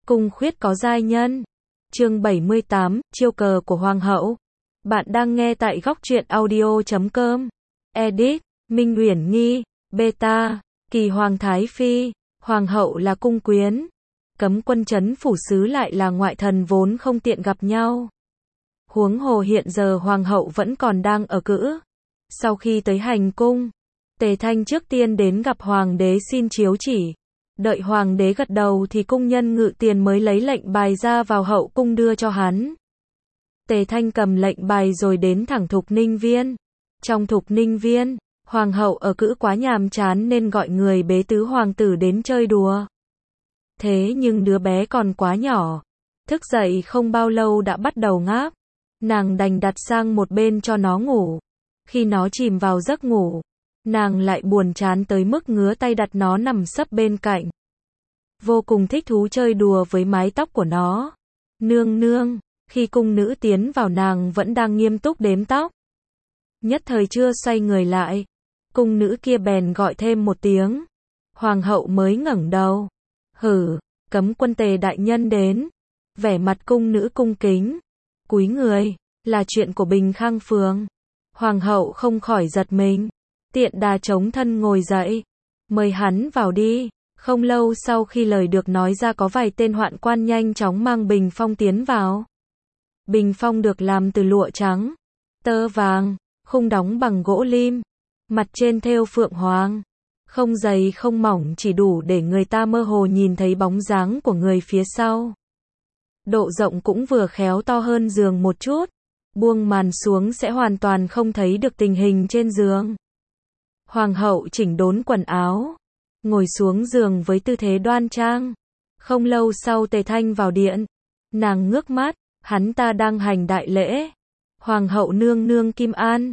Cung khuyết có giai nhân. Chương 78, chiêu cờ của Hoàng hậu. Bạn đang nghe tại góc truyện audio.com. Edit, Minh Uyển Nghi, Beta, Kỳ Hoàng Thái Phi. Hoàng hậu là cung quyến. Cấm quân trấn phủ sứ lại là ngoại thần vốn không tiện gặp nhau. Huống hồ hiện giờ Hoàng hậu vẫn còn đang ở cữ. Sau khi tới hành cung, Tề Thanh trước tiên đến gặp Hoàng đế xin chiếu chỉ. Đợi Hoàng đế gật đầu thì cung nhân ngự tiền mới lấy lệnh bài ra vào hậu cung đưa cho hắn. Tề Thanh cầm lệnh bài rồi đến thẳng Thục Ninh Viên. Trong Thục Ninh Viên, Hoàng hậu ở cữ quá nhàm chán nên gọi người bế tứ hoàng tử đến chơi đùa. Thế nhưng đứa bé còn quá nhỏ. Thức dậy không bao lâu đã bắt đầu ngáp. Nàng đành đặt sang một bên cho nó ngủ. Khi nó chìm vào giấc ngủ, nàng lại buồn chán tới mức ngứa tay đặt nó nằm sấp bên cạnh. Vô cùng thích thú chơi đùa với mái tóc của nó. Nương nương, khi cung nữ tiến vào nàng vẫn đang nghiêm túc đếm tóc. Nhất thời chưa xoay người lại, cung nữ kia bèn gọi thêm một tiếng. Hoàng hậu mới ngẩng đầu. Hử, cấm quân Tề đại nhân đến. Vẻ mặt cung nữ cung kính. Cúi người, là chuyện của Bình Khang Phường. Hoàng hậu không khỏi giật mình. Tiện đà chống thân ngồi dậy. Mời hắn vào đi. Không lâu sau khi lời được nói ra có vài tên hoạn quan nhanh chóng mang bình phong tiến vào. Bình phong được làm từ lụa trắng, tơ vàng, khung đóng bằng gỗ lim. Mặt trên thêu phượng hoàng. Không dày không mỏng chỉ đủ để người ta mơ hồ nhìn thấy bóng dáng của người phía sau. Độ rộng cũng vừa khéo to hơn giường một chút. Buông màn xuống sẽ hoàn toàn không thấy được tình hình trên giường. Hoàng hậu chỉnh đốn quần áo, ngồi xuống giường với tư thế đoan trang. Không lâu sau Tề Thanh vào điện. Nàng ngước mắt, hắn ta đang hành đại lễ. Hoàng hậu nương nương Kim An.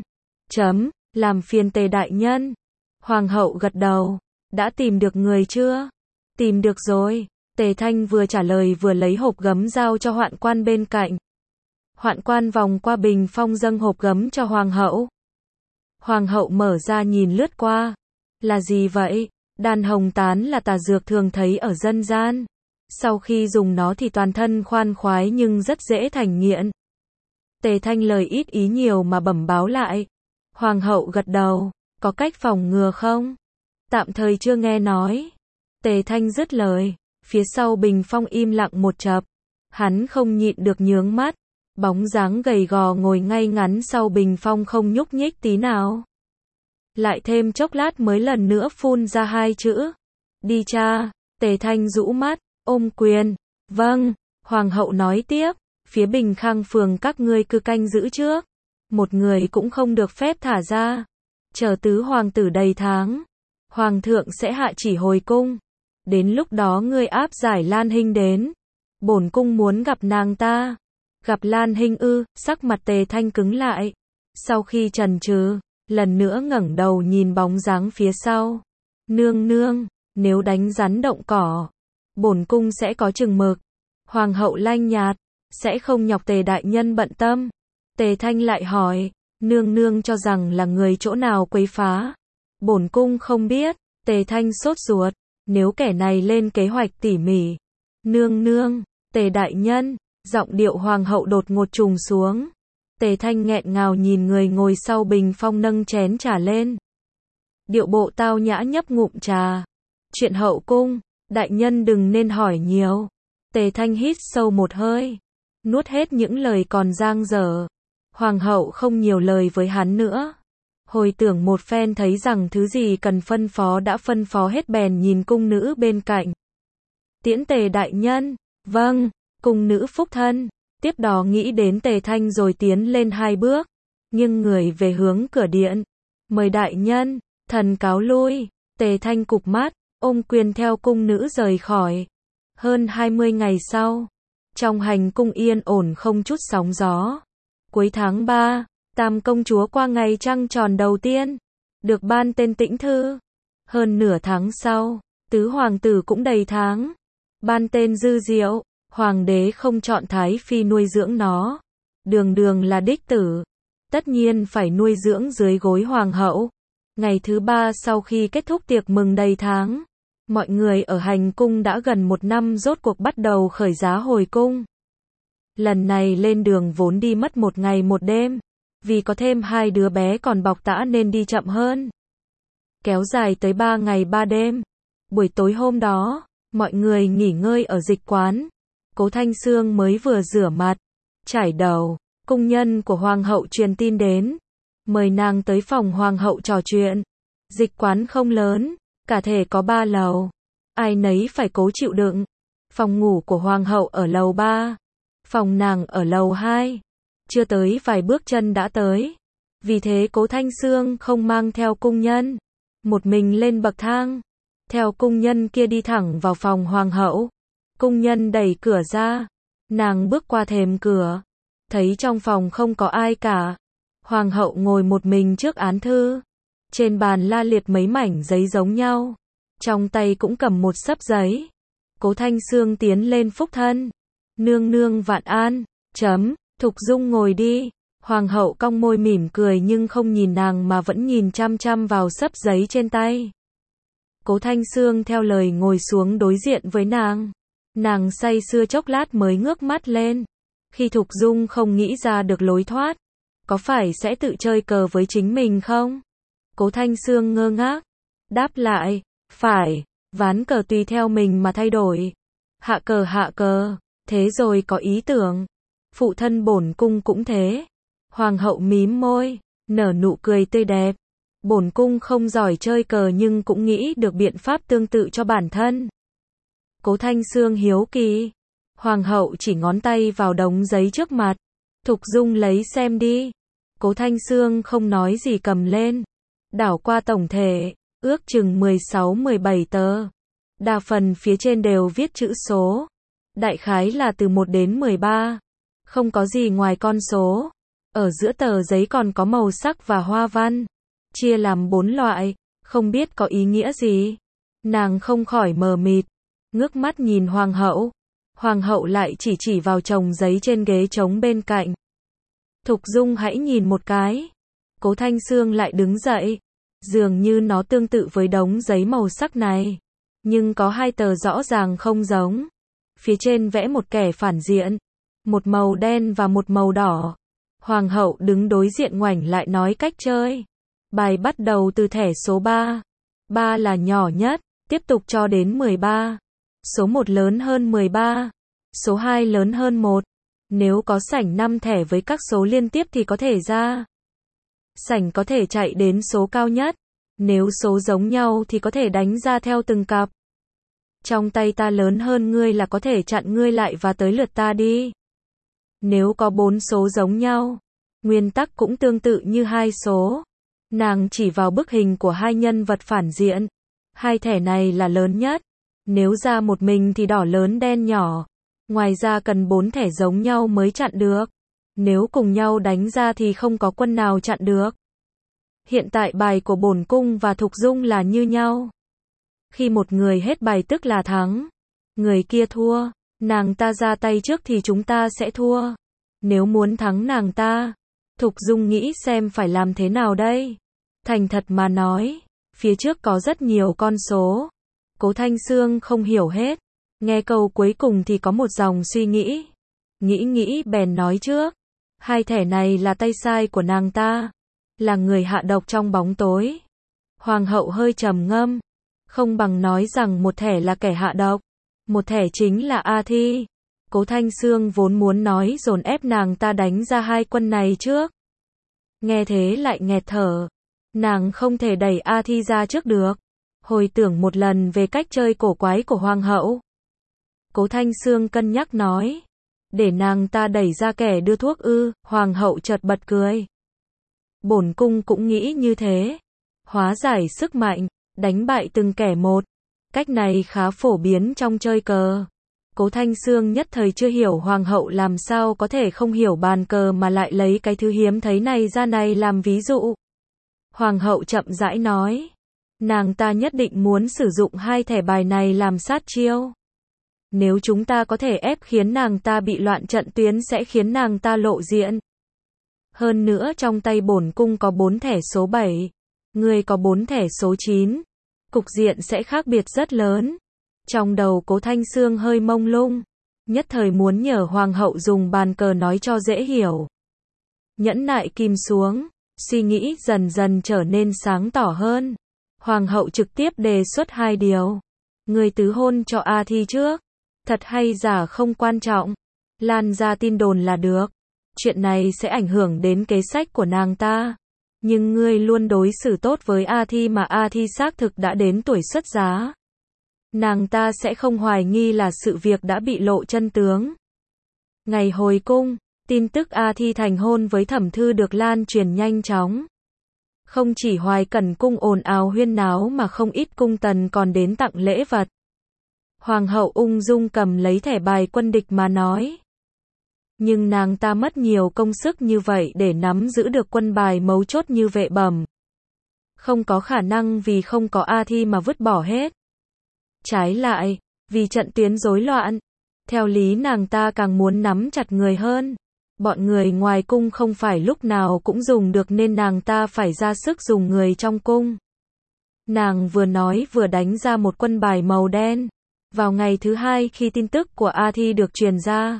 Làm phiền Tề đại nhân. Hoàng hậu gật đầu. Đã tìm được người chưa? Tìm được rồi. Tề Thanh vừa trả lời vừa lấy hộp gấm giao cho hoạn quan bên cạnh. Hoạn quan vòng qua bình phong dâng hộp gấm cho Hoàng hậu. Hoàng hậu mở ra nhìn lướt qua. Là gì vậy? Đan hồng tán là tà dược thường thấy ở dân gian. Sau khi dùng nó thì toàn thân khoan khoái nhưng rất dễ thành nghiện. Tề Thanh lời ít ý nhiều mà bẩm báo lại. Hoàng hậu gật đầu. Có cách phòng ngừa không? Tạm thời chưa nghe nói. Tề Thanh dứt lời. Phía sau bình phong im lặng một chập. Hắn không nhịn được nhướng mắt. Bóng dáng gầy gò ngồi ngay ngắn sau bình phong không nhúc nhích tí nào. Lại thêm chốc lát mới lần nữa phun ra hai chữ. Đi cha. Tề Thanh rũ mắt, ôm quyền. Vâng. Hoàng hậu nói tiếp. Phía Bình Khang Phường các ngươi cứ canh giữ trước. Một người cũng không được phép thả ra. Chờ tứ hoàng tử đầy tháng. Hoàng thượng sẽ hạ chỉ hồi cung. Đến lúc đó ngươi áp giải Lan Hinh đến. Bổn cung muốn gặp nàng ta. Gặp Lan Hinh ư? Sắc mặt Tề Thanh cứng lại. Sau khi chần chừ, lần nữa ngẩng đầu nhìn bóng dáng phía sau. Nương nương, nếu đánh rắn động cỏ, bổn cung sẽ có chừng mực. Hoàng hậu lanh nhạt, sẽ không nhọc Tề đại nhân bận tâm. Tề Thanh lại hỏi, nương nương cho rằng là người chỗ nào quấy phá? Bổn cung không biết. Tề Thanh sốt ruột, nếu kẻ này lên kế hoạch tỉ mỉ. Nương nương, Tề đại nhân. Giọng điệu hoàng hậu đột ngột trùng xuống. Tề Thanh nghẹn ngào nhìn người ngồi sau bình phong nâng chén trà lên. Điệu bộ tao nhã nhấp ngụm trà. Chuyện hậu cung, đại nhân đừng nên hỏi nhiều. Tề Thanh hít sâu một hơi. Nuốt hết những lời còn dang dở. Hoàng hậu không nhiều lời với hắn nữa. Hồi tưởng một phen thấy rằng thứ gì cần phân phó đã phân phó hết bèn nhìn cung nữ bên cạnh. Tiễn Tề đại nhân. Vâng. Cung nữ phúc thân. Tiếp đó nghĩ đến Tề Thanh rồi tiến lên hai bước. Nhưng người về hướng cửa điện. Mời đại nhân. Thần cáo lui. Tề Thanh cụp mắt, ôm quyền theo cung nữ rời khỏi. Hơn 20 ngày sau, trong hành cung yên ổn không chút sóng gió. Cuối tháng 3, Tam công chúa qua ngày trăng tròn đầu tiên, được ban tên Tĩnh Thư. Hơn nửa tháng sau, tứ hoàng tử cũng đầy tháng, ban tên Dư Diệu. Hoàng đế không chọn Thái Phi nuôi dưỡng nó. Đường đường là đích tử. Tất nhiên phải nuôi dưỡng dưới gối hoàng hậu. Ngày thứ 3 sau khi kết thúc tiệc mừng đầy tháng, Mọi người ở hành cung đã gần 1 năm rốt cuộc bắt đầu khởi giá hồi cung. Lần này lên đường vốn đi mất 1 ngày 1 đêm, vì có thêm 2 đứa bé còn bọc tã nên đi chậm hơn. Kéo dài tới 3 ngày 3 đêm. Buổi tối hôm đó, mọi người nghỉ ngơi ở dịch quán. Cố Thanh Sương mới vừa rửa mặt, chải đầu, cung nhân của hoàng hậu truyền tin đến, mời nàng tới phòng hoàng hậu trò chuyện. Dịch quán không lớn, cả thể có 3 lầu, ai nấy phải cố chịu đựng. Phòng ngủ của hoàng hậu ở lầu 3, phòng nàng ở lầu 2. Chưa tới vài bước chân đã tới. Vì thế Cố Thanh Sương không mang theo cung nhân, một mình lên bậc thang, theo cung nhân kia đi thẳng vào phòng hoàng hậu. Cung nhân đẩy cửa ra, nàng bước qua thềm cửa, thấy trong phòng không có ai cả. Hoàng hậu ngồi một mình trước án thư, trên bàn la liệt mấy mảnh giấy giống nhau, trong tay cũng cầm một xấp giấy. Cố Thanh Sương tiến lên phúc thân, nương nương vạn an, Thục Dung ngồi đi. Hoàng hậu cong môi mỉm cười nhưng không nhìn nàng mà vẫn nhìn chăm chăm vào xấp giấy trên tay. Cố Thanh Sương theo lời ngồi xuống đối diện với nàng. Nàng say sưa chốc lát mới ngước mắt lên. Khi Thục Dung không nghĩ ra được lối thoát, có phải sẽ tự chơi cờ với chính mình không? Cố Thanh Sương ngơ ngác, đáp lại, phải, ván cờ tùy theo mình mà thay đổi. Hạ cờ, thế rồi có ý tưởng. Phụ thân bổn cung cũng thế. Hoàng hậu mím môi, nở nụ cười tươi đẹp. Bổn cung không giỏi chơi cờ nhưng cũng nghĩ được biện pháp tương tự cho bản thân. Cố Thanh Sương hiếu kỳ. Hoàng hậu chỉ ngón tay vào đống giấy trước mặt. Thục Dung lấy xem đi. Cố Thanh Sương không nói gì cầm lên. Đảo qua tổng thể, ước chừng 16-17 tờ. Đa phần phía trên đều viết chữ số. Đại khái là từ 1 đến 13. Không có gì ngoài con số. Ở giữa tờ giấy còn có màu sắc và hoa văn. Chia làm 4 loại, không biết có ý nghĩa gì. Nàng không khỏi mờ mịt, ngước mắt nhìn hoàng hậu. Hoàng hậu lại chỉ vào chồng giấy trên ghế trống bên cạnh. Thục Dung hãy nhìn một cái. Cố Thanh Sương lại đứng dậy. Dường như nó tương tự với đống giấy màu sắc này. Nhưng có 2 tờ rõ ràng không giống. Phía trên vẽ một kẻ phản diện. Một màu đen và một màu đỏ. Hoàng hậu đứng đối diện ngoảnh lại nói cách chơi. Bài bắt đầu từ thẻ số 3. 3 là nhỏ nhất, tiếp tục cho đến 13. Số 1 lớn hơn 13. Số 2 lớn hơn 1. Nếu có sảnh 5 thẻ với các số liên tiếp thì có thể ra. Sảnh có thể chạy đến số cao nhất. Nếu số giống nhau thì có thể đánh ra theo từng cặp. Trong tay ta lớn hơn ngươi là có thể chặn ngươi lại và tới lượt ta đi. Nếu có 4 số giống nhau, nguyên tắc cũng tương tự như 2 số. Nàng chỉ vào bức hình của 2 nhân vật phản diện. 2 thẻ này là lớn nhất. Nếu ra một mình thì đỏ lớn đen nhỏ. Ngoài ra cần 4 thẻ giống nhau mới chặn được. Nếu cùng nhau đánh ra thì không có quân nào chặn được. Hiện tại bài của bổn cung và Thục Dung là như nhau. Khi một người hết bài tức là thắng. Người kia thua. Nàng ta ra tay trước thì chúng ta sẽ thua. Nếu muốn thắng nàng ta, Thục Dung nghĩ xem phải làm thế nào đây. Thành thật mà nói, phía trước có rất nhiều con số. Cố Thanh Sương không hiểu hết. Nghe câu cuối cùng thì có một dòng suy nghĩ. Nghĩ bèn nói trước. 2 thẻ này là tay sai của nàng ta. Là người hạ độc trong bóng tối. Hoàng hậu hơi trầm ngâm. Không bằng nói rằng một thẻ là kẻ hạ độc. Một thẻ chính là A Thi. Cố Thanh Sương vốn muốn nói dồn ép nàng ta đánh ra 2 quân này trước. Nghe thế lại nghẹt thở. Nàng không thể đẩy A Thi ra trước được. Hồi tưởng một lần về cách chơi cổ quái của hoàng hậu. Cố Thanh Sương cân nhắc nói. Để nàng ta đẩy ra kẻ đưa thuốc ư? Hoàng hậu chợt bật cười. Bổn cung cũng nghĩ như thế. Hóa giải sức mạnh, đánh bại từng kẻ một. Cách này khá phổ biến trong chơi cờ. Cố Thanh Sương nhất thời chưa hiểu hoàng hậu làm sao có thể không hiểu bàn cờ mà lại lấy cái thứ hiếm thấy này ra này làm ví dụ. Hoàng hậu chậm rãi nói. Nàng ta nhất định muốn sử dụng 2 thẻ bài này làm sát chiêu. Nếu chúng ta có thể ép khiến nàng ta bị loạn trận tuyến sẽ khiến nàng ta lộ diện. Hơn nữa trong tay bổn cung có 4 thẻ số 7. Ngươi có 4 thẻ số 9. cục diện sẽ khác biệt rất lớn. Trong đầu Cố Thanh Sương hơi mông lung, nhất thời muốn nhờ hoàng hậu dùng bàn cờ nói cho dễ hiểu. Nhẫn nại kìm xuống, suy nghĩ dần dần trở nên sáng tỏ hơn. Hoàng hậu trực tiếp đề xuất 2 điều. Người tứ hôn cho A Thi trước, thật hay giả không quan trọng, lan ra tin đồn là được. Chuyện này sẽ ảnh hưởng đến kế sách của nàng ta. Nhưng ngươi luôn đối xử tốt với A Thi mà A Thi xác thực đã đến tuổi xuất giá. Nàng ta sẽ không hoài nghi là sự việc đã bị lộ chân tướng. Ngày hồi cung, tin tức A Thi thành hôn với Thẩm Thư được lan truyền nhanh chóng. Không chỉ Hoài Cẩn cung ồn ào huyên náo mà không ít cung tần còn đến tặng lễ vật. Hoàng hậu ung dung cầm lấy thẻ bài quân địch mà nói. Nhưng nàng ta mất nhiều công sức như vậy để nắm giữ được quân bài mấu chốt như Vệ Bẩm. Không có khả năng vì không có A Thi mà vứt bỏ hết. Trái lại, vì trận tuyến rối loạn, theo lý nàng ta càng muốn nắm chặt người hơn. Bọn người ngoài cung không phải lúc nào cũng dùng được nên nàng ta phải ra sức dùng người trong cung. Nàng vừa nói vừa đánh ra một quân bài màu đen. Vào ngày thứ 2 khi tin tức của A Thi được truyền ra,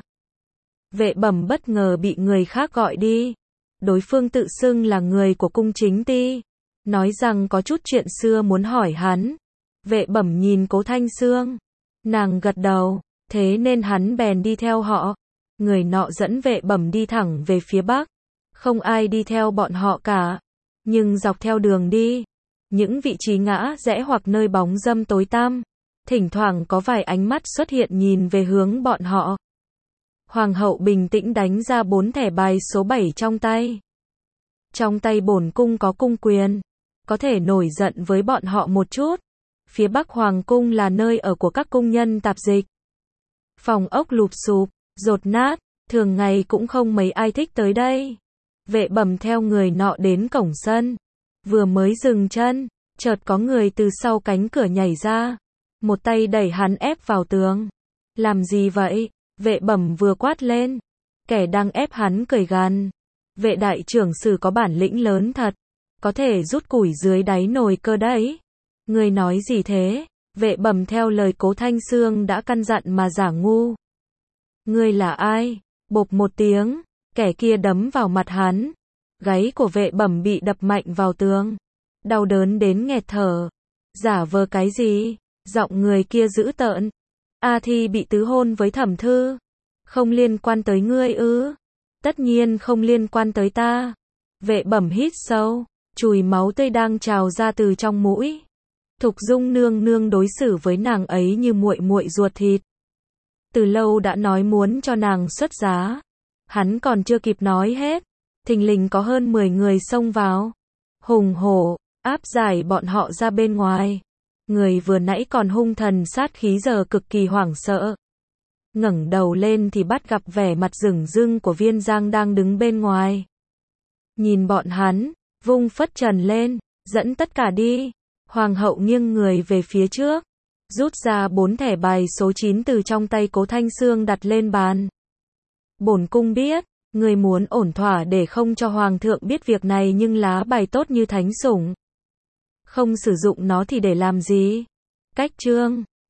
Vệ Bẩm bất ngờ bị người khác gọi đi. Đối phương tự xưng là người của cung chính ty, nói rằng có chút chuyện xưa muốn hỏi hắn. Vệ Bẩm nhìn Cố Thanh Sương, nàng gật đầu, thế nên hắn bèn đi theo họ. Người nọ dẫn Vệ Bẩm đi thẳng về phía bắc, không ai đi theo bọn họ cả. Nhưng dọc theo đường đi, những vị trí ngã rẽ hoặc nơi bóng râm tối tăm, thỉnh thoảng có vài ánh mắt xuất hiện nhìn về hướng bọn họ. Hoàng hậu bình tĩnh đánh ra 4 thẻ bài số 7 trong tay. Trong tay bổn cung có cung quyền, có thể nổi giận với bọn họ một chút. Phía bắc hoàng cung là nơi ở của các cung nhân tạp dịch. Phòng ốc lụp xụp, dột nát, thường ngày cũng không mấy ai thích tới đây. Vệ Bẩm theo người nọ đến cổng sân. Vừa mới dừng chân, chợt có người từ sau cánh cửa nhảy ra. Một tay đẩy hắn ép vào tường. Làm gì vậy? Vệ Bẩm vừa quát lên. Kẻ đang ép hắn cười gằn. Vệ đại trưởng sử có bản lĩnh lớn thật. Có thể rút củi dưới đáy nồi cơ đấy. Ngươi nói gì thế? Vệ Bẩm theo lời Cố Thanh Sương đã căn dặn mà giả ngu. Ngươi là ai? Bộp một tiếng, kẻ kia đấm vào mặt hắn. Gáy của Vệ Bẩm bị đập mạnh vào tường. Đau đớn đến nghẹt thở. Giả vờ cái gì? Giọng người kia dữ tợn. A Thi bị tứ hôn với Thẩm Thư. Không liên quan tới ngươi ư? Tất nhiên không liên quan tới ta. Vệ Bẩm hít sâu, chùi máu tươi đang trào ra từ trong mũi. Thục Dung nương nương đối xử với nàng ấy như muội muội ruột thịt. Từ lâu đã nói muốn cho nàng xuất giá. Hắn còn chưa kịp nói hết, thình lình có hơn 10 người xông vào. Hùng hổ, áp giải bọn họ ra bên ngoài. Người vừa nãy còn hung thần sát khí giờ cực kỳ hoảng sợ. Ngẩng đầu lên thì bắt gặp vẻ mặt rừng rưng của Viên Giang đang đứng bên ngoài. Nhìn bọn hắn, vung phất trần lên, dẫn tất cả đi. Hoàng hậu nghiêng người về phía trước, rút ra 4 thẻ bài số 9 từ trong tay Cố Thanh Sương đặt lên bàn. Bổn cung biết, người muốn ổn thỏa để không cho hoàng thượng biết việc này nhưng lá bài tốt như thánh sủng. Không sử dụng nó thì để làm gì? Cách chương